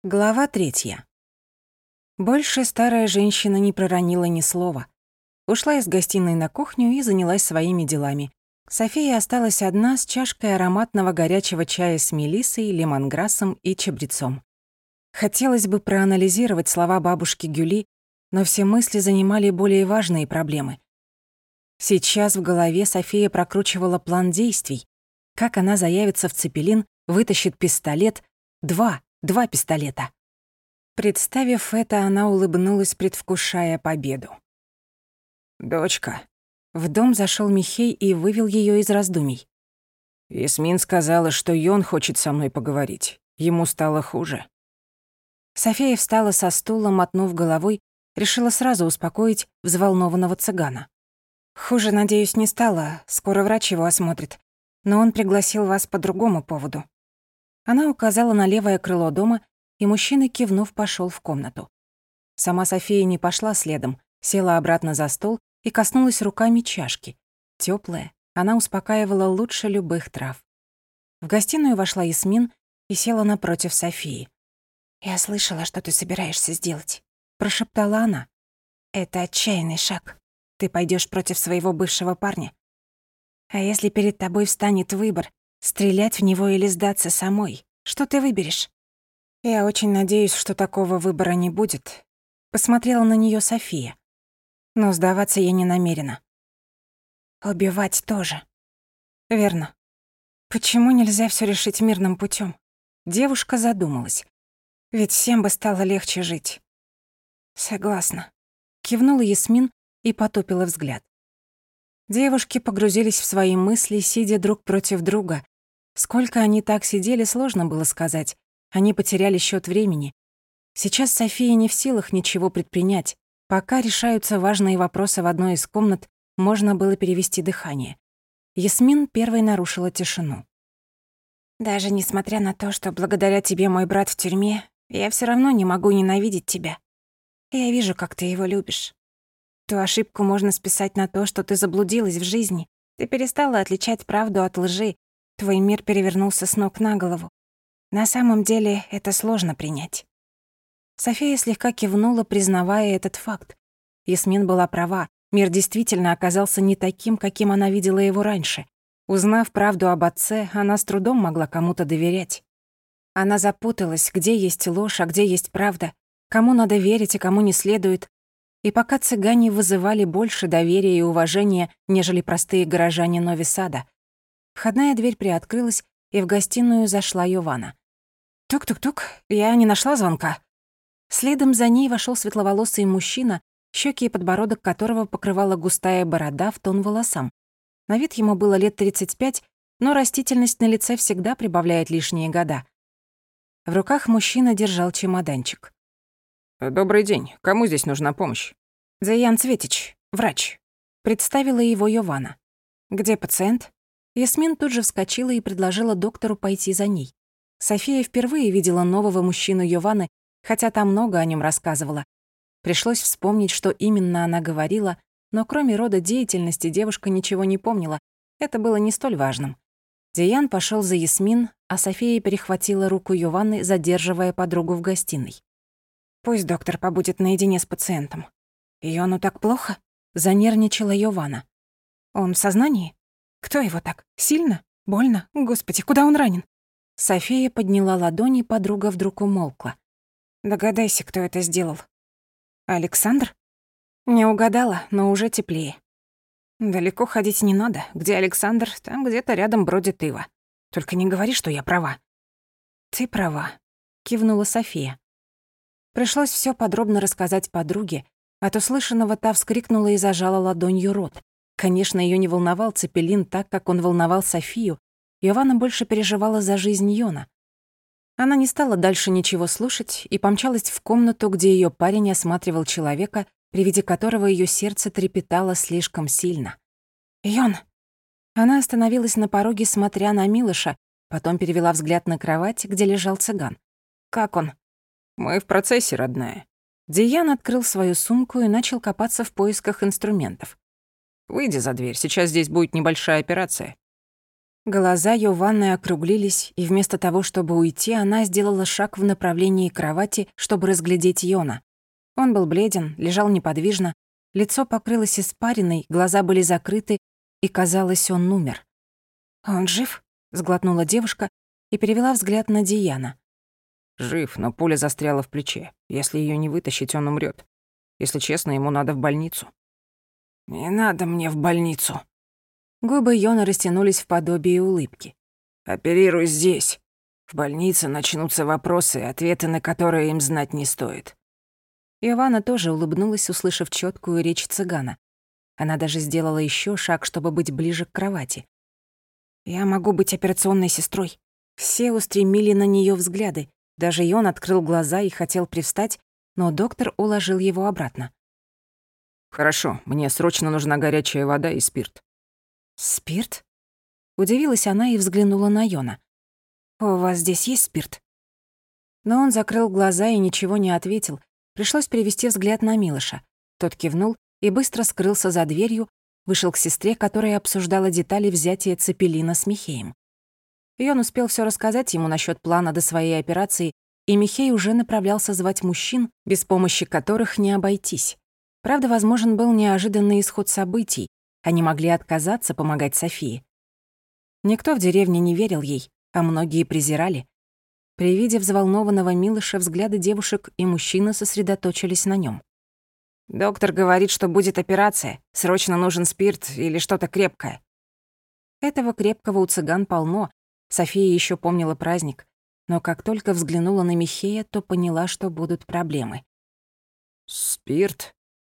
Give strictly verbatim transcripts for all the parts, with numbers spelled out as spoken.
Глава третья. Больше старая женщина не проронила ни слова. Ушла из гостиной на кухню и занялась своими делами. София осталась одна с чашкой ароматного горячего чая с мелиссой, лемонграссом и чабрецом. Хотелось бы проанализировать слова бабушки Гюли, но все мысли занимали более важные проблемы. Сейчас в голове София прокручивала план действий. Как она заявится в Цепелин, вытащит пистолет, два, два пистолета. Представив это, она улыбнулась, предвкушая победу. «Дочка». В дом зашел Михей и вывел ее из раздумий. «Ясмин сказала, что Йон хочет со мной поговорить. Ему стало хуже». София встала со стула, мотнув головой, решила сразу успокоить взволнованного цыгана. «Хуже, надеюсь, не стало. Скоро врач его осмотрит. Но он пригласил вас по другому поводу». Она указала на левое крыло дома, и мужчина, кивнув, пошел в комнату. Сама София не пошла следом, села обратно за стол и коснулась руками чашки. Тёплая, она успокаивала лучше любых трав. В гостиную вошла Ясмин и села напротив Софии. «Я слышала, что ты собираешься сделать», — прошептала она. «Это отчаянный шаг. Ты пойдёшь против своего бывшего парня. А если перед тобой встанет выбор, стрелять в него или сдаться самой, что ты выберешь?» «Я очень надеюсь, что такого выбора не будет», — посмотрела на неё София. «Но сдаваться я не намерена». «Убивать тоже». «Верно. Почему нельзя всё решить мирным путём?» Девушка задумалась. «Ведь всем бы стало легче жить». «Согласна», — кивнула Ясмин и потупила взгляд. Девушки погрузились в свои мысли, сидя друг против друга. Сколько они так сидели, сложно было сказать. Они потеряли счёт времени. Сейчас София не в силах ничего предпринять. Пока решаются важные вопросы в одной из комнат, можно было перевести дыхание. Ясмин первой нарушила тишину. «Даже несмотря на то, что благодаря тебе мой брат в тюрьме, я всё равно не могу ненавидеть тебя. Я вижу, как ты его любишь. Ту ошибку можно списать на то, что ты заблудилась в жизни. Ты перестала отличать правду от лжи. Твой мир перевернулся с ног на голову. На самом деле это сложно принять». София слегка кивнула, признавая этот факт. Ясмин была права. Мир действительно оказался не таким, каким она видела его раньше. Узнав правду об отце, она с трудом могла кому-то доверять. Она запуталась, где есть ложь, а где есть правда, кому надо верить, а кому не следует. И пока цыгане вызывали больше доверия и уважения, нежели простые горожане Нови-Сада, входная дверь приоткрылась, и в гостиную зашла Йована. «Тук-тук-тук, я не нашла звонка». Следом за ней вошёл светловолосый мужчина, щеки и подбородок которого покрывала густая борода в тон волосам. На вид ему было лет тридцать пять, но растительность на лице всегда прибавляет лишние года. В руках мужчина держал чемоданчик. «Добрый день. Кому здесь нужна помощь?» «Заян Цветич, врач», — представила его Йована. «Где пациент?» Ясмин тут же вскочила и предложила доктору пойти за ней. София впервые видела нового мужчину Йованы, хотя та много о нём рассказывала. Пришлось вспомнить, что именно она говорила, но кроме рода деятельности девушка ничего не помнила. Это было не столь важным. Заян пошёл за Ясмин, а София перехватила руку Йованы, задерживая подругу в гостиной. «Пусть доктор побудет наедине с пациентом». «Йону так плохо?» — занервничала Йована. «Он в сознании? Кто его так? Сильно? Больно? Господи, куда он ранен?» София подняла ладони, подруга вдруг умолкла. «Догадайся, кто это сделал». «Александр?» «Не угадала, но уже теплее». «Далеко ходить не надо. Где Александр, там где-то рядом бродит Ива. Только не говори, что я права». «Ты права», — кивнула София. Пришлось всё подробно рассказать подруге. От услышанного та вскрикнула и зажала ладонью рот. Конечно, её не волновал Цепелин так, как он волновал Софию. Йована больше переживала за жизнь Йона. Она не стала дальше ничего слушать и помчалась в комнату, где её парень осматривал человека, при виде которого её сердце трепетало слишком сильно. «Йон!» Она остановилась на пороге, смотря на Милоша, потом перевела взгляд на кровать, где лежал цыган. «Как он?» «Мы в процессе, родная». Дзиян открыл свою сумку и начал копаться в поисках инструментов. «Выйди за дверь, сейчас здесь будет небольшая операция». Глаза Йованны округлились, и вместо того, чтобы уйти, она сделала шаг в направлении кровати, чтобы разглядеть Йона. Он был бледен, лежал неподвижно, лицо покрылось испариной, глаза были закрыты, и, казалось, он умер. «Он жив?» — сглотнула девушка и перевела взгляд на Дияна. «Жив, но пуля застряла в плече. Если её не вытащить, он умрёт. Если честно, ему надо в больницу». «Не надо мне в больницу». Губы Йона растянулись в подобие улыбки. «Оперируй здесь. В больнице начнутся вопросы, ответы на которые им знать не стоит». Йованна тоже улыбнулась, услышав чёткую речь цыгана. Она даже сделала ещё шаг, чтобы быть ближе к кровати. «Я могу быть операционной сестрой». Все устремили на неё взгляды. Даже Йон открыл глаза и хотел привстать, но доктор уложил его обратно. «Хорошо, мне срочно нужна горячая вода и спирт». «Спирт?» Удивилась она и взглянула на Йона. «У вас здесь есть спирт?» Но он закрыл глаза и ничего не ответил. Пришлось перевести взгляд на Милоша. Тот кивнул и быстро скрылся за дверью, вышел к сестре, которая обсуждала детали взятия Цепелина с Михеем. Йон успел всё рассказать ему насчёт плана до своей операции, и Михей уже направлялся звать мужчин, без помощи которых не обойтись. Правда, возможен был неожиданный исход событий. Они могли отказаться помогать Софии. Никто в деревне не верил ей, а многие презирали. При виде взволнованного Милоша взгляды девушек и мужчины сосредоточились на нём. «Доктор говорит, что будет операция. Срочно нужен спирт или что-то крепкое». Этого крепкого у цыган полно. София ещё помнила праздник. Но как только взглянула на Михея, то поняла, что будут проблемы. «Спирт?»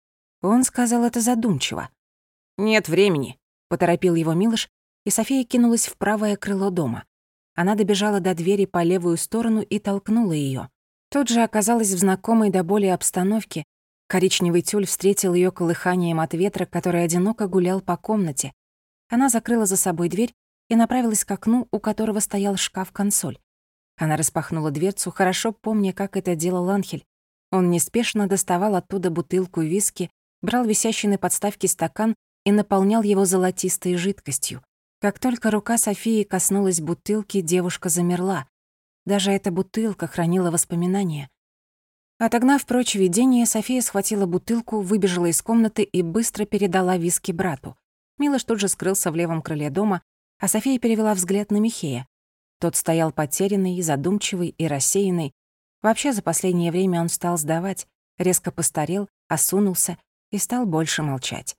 Он сказал это задумчиво. «Нет времени», — поторопил его Милош, и София кинулась в правое крыло дома. Она добежала до двери по левую сторону и толкнула её. Тут же оказалась в знакомой до боли обстановке. Коричневый тюль встретил её колыханием от ветра, который одиноко гулял по комнате. Она закрыла за собой дверь и направилась к окну, у которого стоял шкаф-консоль. Она распахнула дверцу, хорошо помня, как это делал Анхель. Он неспешно доставал оттуда бутылку виски, брал висящий на подставке стакан и наполнял его золотистой жидкостью. Как только рука Софии коснулась бутылки, девушка замерла. Даже эта бутылка хранила воспоминания. Отогнав прочь видение, София схватила бутылку, выбежала из комнаты и быстро передала виски брату. Милош тут же скрылся в левом крыле дома, а София перевела взгляд на Михея. Тот стоял потерянный, задумчивый и рассеянный. Вообще, за последнее время он стал сдавать, резко постарел, осунулся и стал больше молчать.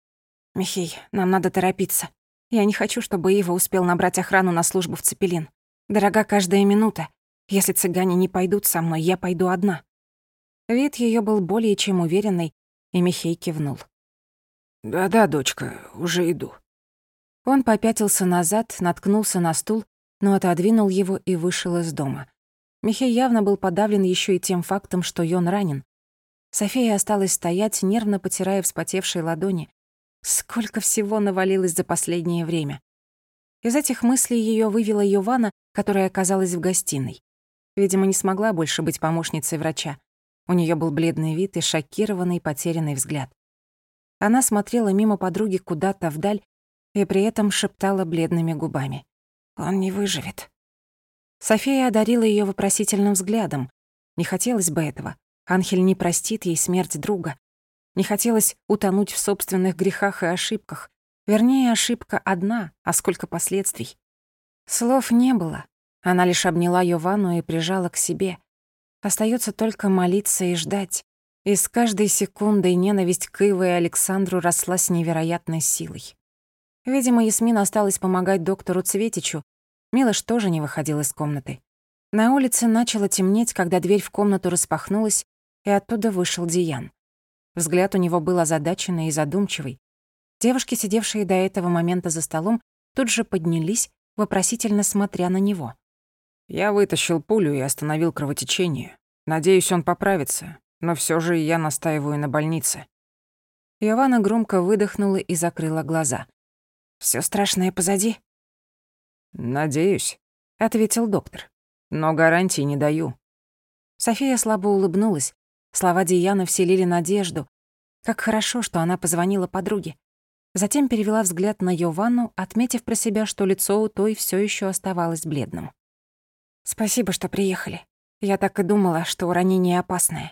«Михей, нам надо торопиться. Я не хочу, чтобы Ива успел набрать охрану на службу в Цепелин. Дорога каждая минута. Если цыгане не пойдут со мной, я пойду одна». Вид её был более чем уверенный, и Михей кивнул. «Да-да, дочка, уже иду». Он попятился назад, наткнулся на стул, но отодвинул его и вышел из дома. Михей явно был подавлен ещё и тем фактом, что Йон ранен. София осталась стоять, нервно потирая вспотевшие ладони. Сколько всего навалилось за последнее время. Из этих мыслей её вывела Йованна, которая оказалась в гостиной. Видимо, не смогла больше быть помощницей врача. У неё был бледный вид и шокированный, потерянный взгляд. Она смотрела мимо подруги куда-то вдаль и при этом шептала бледными губами. «Он не выживет». София одарила её вопросительным взглядом. Не хотелось бы этого. Анхель не простит ей смерть друга. Не хотелось утонуть в собственных грехах и ошибках. Вернее, ошибка одна, а сколько последствий. Слов не было. Она лишь обняла Йованну и прижала к себе. Остаётся только молиться и ждать. И с каждой секундой ненависть к Иве и Александру росла с невероятной силой. Видимо, Ясмин осталась помогать доктору Цветичу. Милош тоже не выходил из комнаты. На улице начало темнеть, когда дверь в комнату распахнулась, и оттуда вышел Диян. Взгляд у него был озадаченный и задумчивый. Девушки, сидевшие до этого момента за столом, тут же поднялись, вопросительно смотря на него. «Я вытащил пулю и остановил кровотечение. Надеюсь, он поправится, но всё же я настаиваю на больнице». Йованна громко выдохнула и закрыла глаза. «Всё страшное позади?» «Надеюсь», — ответил доктор. «но гарантий не даю». София слабо улыбнулась. Слова Дияна вселили надежду. Как хорошо, что она позвонила подруге. Затем перевела взгляд на Йованну, отметив про себя, что лицо у той все еще оставалось бледным. «Спасибо, что приехали. Я так и думала, что ранение опасное».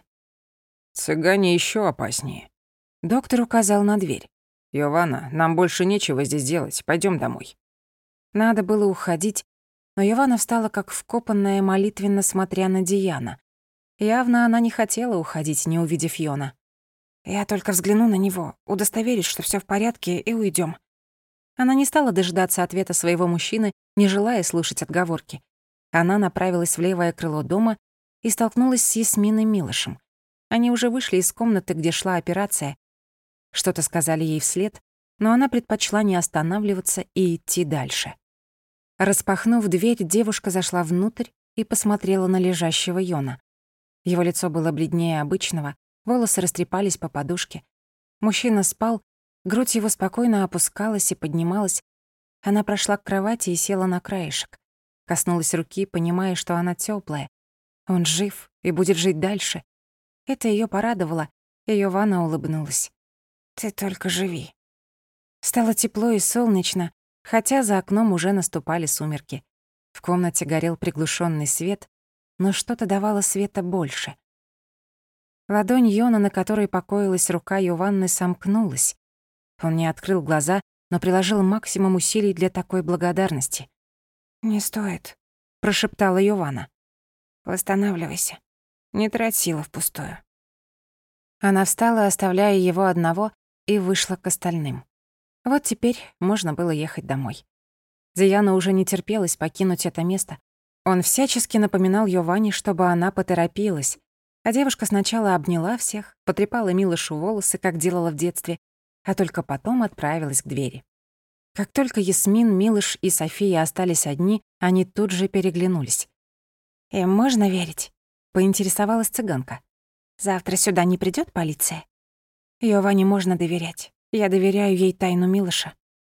«Цыгане еще опаснее». Доктор указал на дверь. «Йованна, нам больше нечего здесь делать. Пойдем домой». Надо было уходить, но Йованна встала как вкопанная, молитвенно смотря на Диана. Явно она не хотела уходить, не увидев Йона. «Я только взгляну на него, удостоверюсь, что все в порядке, и уйдем. Она не стала дожидаться ответа своего мужчины, не желая слушать отговорки. Она направилась в левое крыло дома и столкнулась с Ясминой Милошем. Они уже вышли из комнаты, где шла операция. Что-то сказали ей вслед, но она предпочла не останавливаться и идти дальше. Распахнув дверь, девушка зашла внутрь и посмотрела на лежащего Йона. Его лицо было бледнее обычного, волосы растрепались по подушке. Мужчина спал, грудь его спокойно опускалась и поднималась. Она прошла к кровати и села на краешек. Коснулась руки, понимая, что она тёплая. Он жив и будет жить дальше. Это её порадовало, и Йованна улыбнулась. «Ты только живи». Стало тепло и солнечно, хотя за окном уже наступали сумерки. В комнате горел приглушенный свет, но что-то давало света больше. Ладонь Йона, на которой покоилась рука Йованны, сомкнулась. Он не открыл глаза, но приложил максимум усилий для такой благодарности. «Не стоит», — прошептала Йованна. «Восстанавливайся. Не трать силы впустую». Она встала, оставляя его одного, и вышла к остальным. Вот теперь можно было ехать домой. Диана уже не терпелась покинуть это место. Он всячески напоминал Йованне, чтобы она поторопилась, а девушка сначала обняла всех, потрепала Милошу волосы, как делала в детстве, а только потом отправилась к двери. Как только Ясмин, Милош и София остались одни, они тут же переглянулись. «Им можно верить?» — поинтересовалась цыганка. «Завтра сюда не придёт полиция?» «Йованне можно доверять. Я доверяю ей тайну Милоша».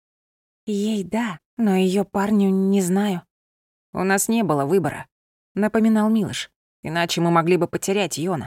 «Ей да, но её парню не знаю». «У нас не было выбора», — напоминал Милош. «Иначе мы могли бы потерять Йона».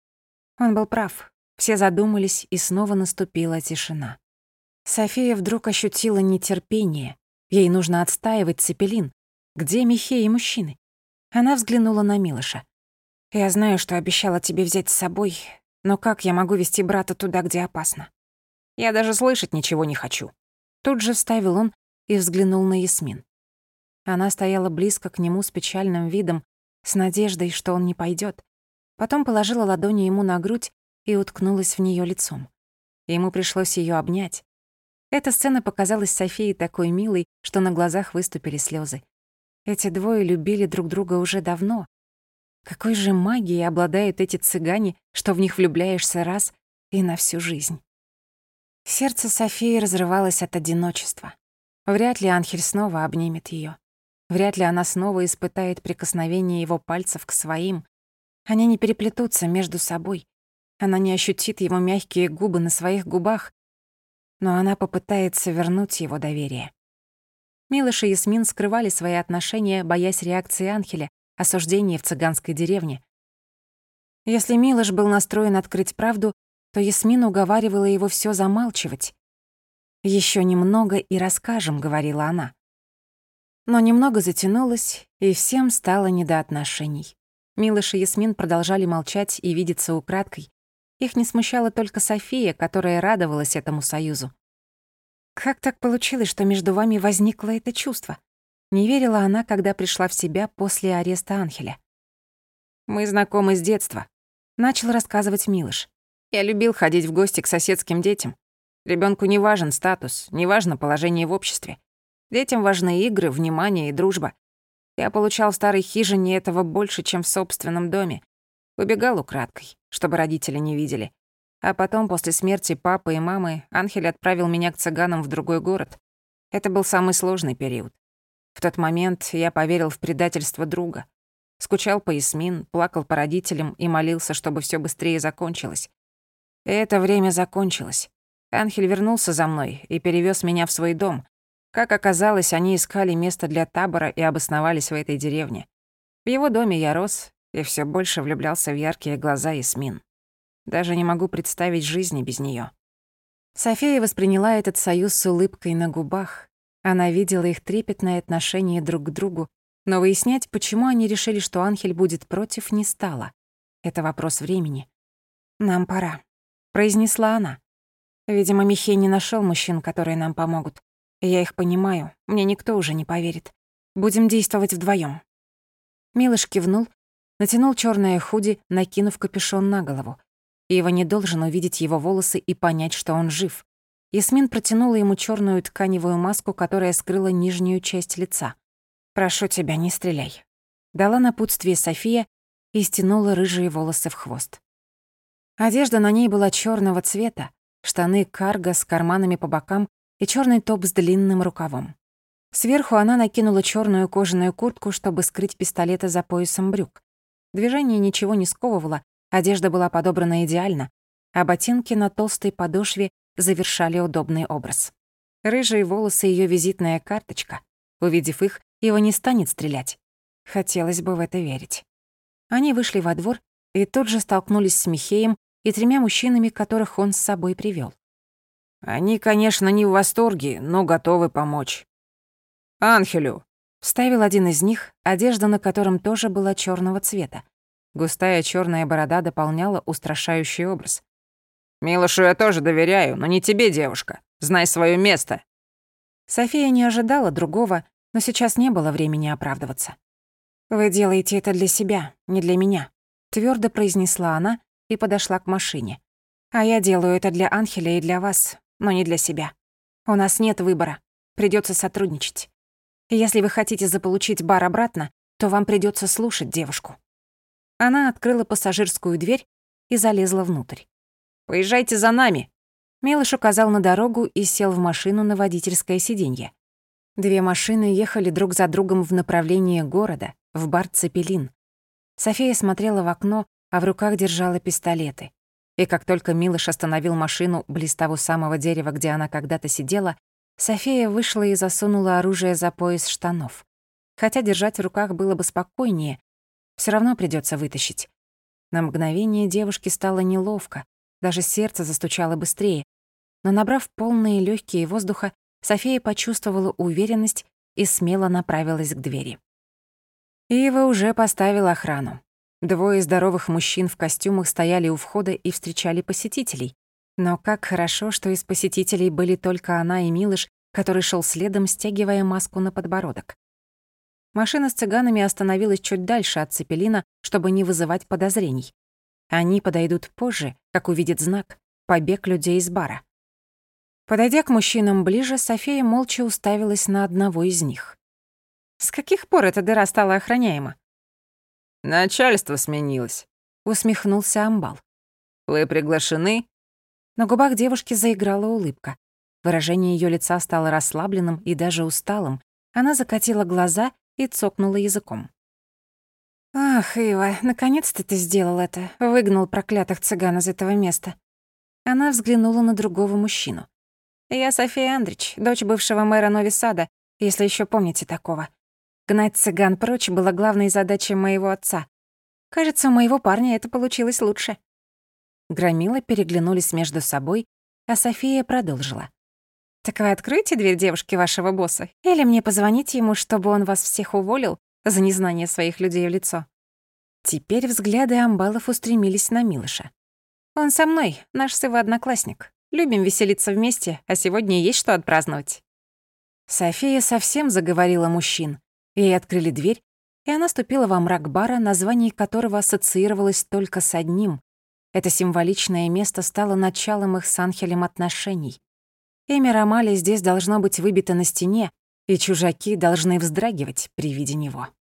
Он был прав. Все задумались, и снова наступила тишина. София вдруг ощутила нетерпение. Ей нужно отстаивать Цепелин. Где Михей и мужчины? Она взглянула на Милоша. «Я знаю, что обещала тебе взять с собой, но как я могу вести брата туда, где опасно?» «Я даже слышать ничего не хочу». Тут же вставил он и взглянул на Ясмин. Она стояла близко к нему с печальным видом, с надеждой, что он не пойдет. Потом положила ладони ему на грудь и уткнулась в нее лицом. Ему пришлось ее обнять. Эта сцена показалась Софии такой милой, что на глазах выступили слезы. Эти двое любили друг друга уже давно. Какой же магией обладают эти цыгане, что в них влюбляешься раз и на всю жизнь. Сердце Софии разрывалось от одиночества. Вряд ли Анхель снова обнимет ее. Вряд ли она снова испытает прикосновение его пальцев к своим. Они не переплетутся между собой. Она не ощутит его мягкие губы на своих губах, но она попытается вернуть его доверие. Милош и Ясмин скрывали свои отношения, боясь реакции Анхеля, осуждения в цыганской деревне. Если Милош был настроен открыть правду, то Ясмин уговаривала его всё замалчивать. «Ещё немного и расскажем», — говорила она. Но немного затянулось, и всем стало не до отношений. Милош и Ясмин продолжали молчать и видеться украдкой. Их не смущала только София, которая радовалась этому союзу. «Как так получилось, что между вами возникло это чувство?» Не верила она, когда пришла в себя после ареста Анхеля. «Мы знакомы с детства», — начал рассказывать Милош. «Я любил ходить в гости к соседским детям. Ребёнку не важен статус, не важно положение в обществе. Детям важны игры, внимание и дружба. Я получал в старой хижине этого больше, чем в собственном доме. Убегал украдкой, чтобы родители не видели. А потом, после смерти папы и мамы, Анхель отправил меня к цыганам в другой город. Это был самый сложный период. В тот момент я поверил в предательство друга. Скучал по Ясмин, плакал по родителям и молился, чтобы всё быстрее закончилось. И это время закончилось. Анхель вернулся за мной и перевёз меня в свой дом. Как оказалось, они искали место для табора и обосновались в этой деревне. В его доме я рос и всё больше влюблялся в яркие глаза Ясмин. Даже не могу представить жизни без неё. София восприняла этот союз с улыбкой на губах. Она видела их трепетное отношение друг к другу, но выяснять, почему они решили, что Анхель будет против, не стала. Это вопрос времени. «Нам пора», — произнесла она. «Видимо, Михей не нашёл мужчин, которые нам помогут. Я их понимаю, мне никто уже не поверит. Будем действовать вдвоём». Милош кивнул, натянул чёрное худи, накинув капюшон на голову. Ива не должен увидеть его волосы и понять, что он жив. Ясмин протянула ему чёрную тканевую маску, которая скрыла нижнюю часть лица. «Прошу тебя, не стреляй», — дала напутствие София и стянула рыжие волосы в хвост. Одежда на ней была чёрного цвета, штаны карго с карманами по бокам и чёрный топ с длинным рукавом. Сверху она накинула чёрную кожаную куртку, чтобы скрыть пистолеты за поясом брюк. Движение ничего не сковывало, одежда была подобрана идеально, а ботинки на толстой подошве завершали удобный образ. Рыжие волосы — её визитная карточка. Увидев их, его не станет стрелять. Хотелось бы в это верить. Они вышли во двор и тут же столкнулись с Михеем и тремя мужчинами, которых он с собой привёл. «Они, конечно, не в восторге, но готовы помочь. Анхелю!» — вставил один из них, одежда на котором тоже была чёрного цвета. Густая чёрная борода дополняла устрашающий образ. «Милошу я тоже доверяю, но не тебе, девушка. Знай своё место». София не ожидала другого, но сейчас не было времени оправдываться. «Вы делаете это для себя, не для меня», — твёрдо произнесла она и подошла к машине. «А я делаю это для Анхеля и для вас, но не для себя. У нас нет выбора, придётся сотрудничать. И если вы хотите заполучить бар обратно, то вам придётся слушать девушку». Она открыла пассажирскую дверь и залезла внутрь. «Поезжайте за нами», — Милош указал на дорогу и сел в машину на водительское сиденье. Две машины ехали друг за другом в направлении города, в бар «Цепелин». София смотрела в окно, а в руках держала пистолеты. И как только Милош остановил машину близ того самого дерева, где она когда-то сидела, София вышла и засунула оружие за пояс штанов. Хотя держать в руках было бы спокойнее, всё равно придётся вытащить. На мгновение девушке стало неловко, даже сердце застучало быстрее. Но, набрав полные лёгкие воздуха, София почувствовала уверенность и смело направилась к двери. Ива уже поставила охрану. Двое здоровых мужчин в костюмах стояли у входа и встречали посетителей. Но как хорошо, что из посетителей были только она и Милош, который шёл следом, стягивая маску на подбородок. Машина с цыганами остановилась чуть дальше от Цепелина, чтобы не вызывать подозрений. Они подойдут позже, как увидят знак «Побег людей из бара». Подойдя к мужчинам ближе, София молча уставилась на одного из них. «С каких пор эта дыра стала охраняема?» «Начальство сменилось», — усмехнулся Амбал. «Вы приглашены?» На губах девушки заиграла улыбка. Выражение её лица стало расслабленным и даже усталым. Она закатила глаза и цокнула языком. «Ах, Ива, наконец-то ты сделал это, выгнал проклятых цыган из этого места». Она взглянула на другого мужчину. «Я София Андрич, дочь бывшего мэра Нови-Сада, если ещё помните такого. Гнать цыган прочь была главной задачей моего отца. Кажется, у моего парня это получилось лучше». Громилы переглянулись между собой, а София продолжила. «Так вы откроете дверь девушке вашего босса? Или мне позвоните ему, чтобы он вас всех уволил за незнание своих людей в лицо?» Теперь взгляды амбалов устремились на Милоша. «Он со мной, наш с Ивой одноклассник. Любим веселиться вместе, а сегодня есть что отпраздновать». София совсем заговорила мужчин. Ей открыли дверь, и она ступила во мрак бара, название которого ассоциировалось только с одним. Это символичное место стало началом их с Анхелем отношений. Имя Ромали здесь должно быть выбито на стене, и чужаки должны вздрагивать при виде него.